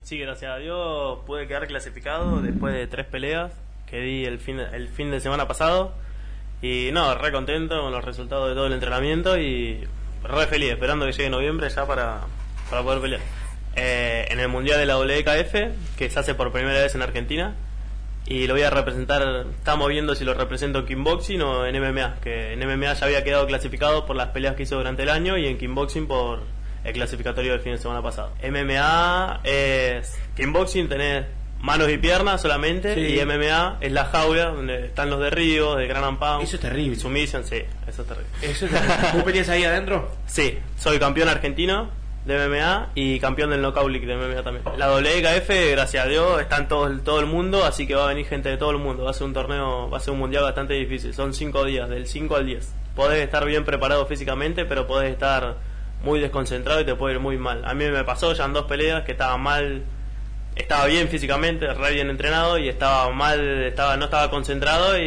Sí, gracias a Dios pude quedar clasificado después de 3 peleas que di el fin de semana pasado. Y no, re contento con los resultados de todo el entrenamiento y re feliz, esperando que llegue noviembre ya para poder pelear. En el Mundial de la WKF, que se hace por primera vez en Argentina, y lo voy a representar, estamos viendo si lo represento en kickboxing o en MMA, que en MMA ya había quedado clasificado por las peleas que hizo durante el año y en kickboxing por el clasificatorio del fin de semana pasado. MMA es kickboxing, tenés manos y piernas solamente, sí. Y MMA es la jaula donde están los derribos, de Gran Pound. Eso es terrible. Submission, sí, eso es terrible. Eso es terrible. ¿Vos peleas ahí adentro? Sí, soy campeón argentino de MMA y campeón del Knockout League de MMA también. La WKF, gracias a Dios, está en todo el mundo, así que va a venir gente de todo el mundo. Va a ser un torneo, va a ser un mundial bastante difícil. Son 5 días, del 5 al 10. Podés estar bien preparado físicamente, pero podés estar muy desconcentrado y te puede ir muy mal. A mí me pasó ya en 2 peleas que estaba mal. Estaba bien físicamente, re bien entrenado, y estaba mal, no estaba concentrado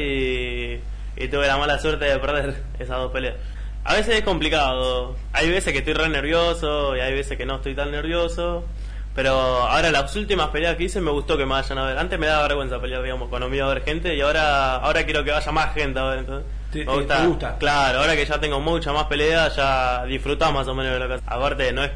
y tuve la mala suerte de perder esas 2 peleas. A veces es complicado, hay veces que estoy re nervioso y hay veces que no estoy tan nervioso, pero ahora las últimas peleas que hice me gustó que me vayan a ver. Antes me daba vergüenza pelear, digamos, cuando me iba a ver gente, y ahora quiero que vaya más gente a ver. Entonces, ¿Te gusta? Claro, ahora que ya tengo mucha más peleas, ya disfrutás más o menos de lo que haces. Aparte, no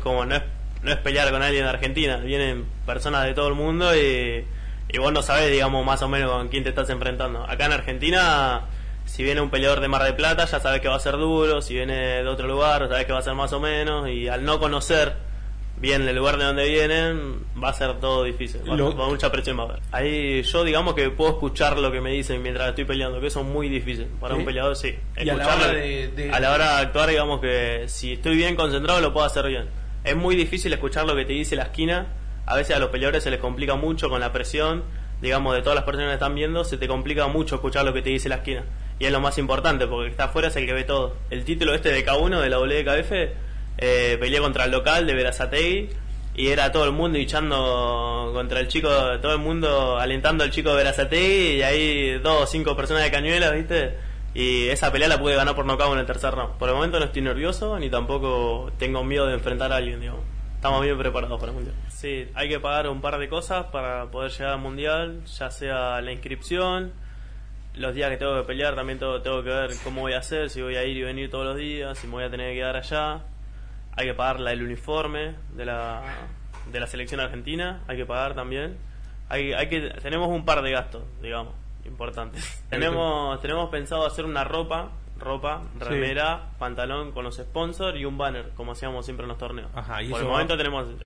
es pelear con alguien de Argentina, vienen personas de todo el mundo y vos no sabés, digamos, más o menos con quién te estás enfrentando. Acá en Argentina, si viene un peleador de Mar del Plata, ya sabés que va a ser duro. Si viene de otro lugar, sabés que va a ser más o menos. Y al no conocer bien el lugar de donde vienen, va a ser todo difícil, con mucha presión va a haber. Ahí yo, digamos, que puedo escuchar lo que me dicen mientras estoy peleando, que eso es muy difícil para un peleador, sí. Y a la hora a la hora de actuar, digamos que si estoy bien concentrado lo puedo hacer bien. Es muy difícil escuchar lo que te dice la esquina. A veces a los peleadores se les complica mucho con la presión, digamos, de todas las personas que están viendo, se te complica mucho escuchar lo que te dice la esquina. Y es lo más importante, porque el que está afuera es el que ve todo. El título de K1 de la WKF, peleé contra el local de Berazategui, y era todo el mundo hinchando contra el chico, todo el mundo alentando al chico de Berazategui, y ahí 2 o 5 personas de Cañuelas, ¿viste? Y esa pelea la pude ganar por nocaut en el tercer round. Por el momento no estoy nervioso, ni tampoco tengo miedo de enfrentar a alguien, digamos. Estamos bien preparados para el mundial. Sí, hay que pagar un par de cosas para poder llegar al mundial, ya sea la inscripción, los días que tengo que pelear, también tengo que ver cómo voy a hacer, si voy a ir y venir todos los días, si me voy a tener que quedar allá. Hay que pagar el uniforme de la selección argentina, hay que pagar también. Tenemos un par de gastos, digamos, importantes. Tenemos pensado hacer una ropa, remera, pantalón con los sponsors y un banner, como hacíamos siempre en los torneos. Ajá, por el momento tenemos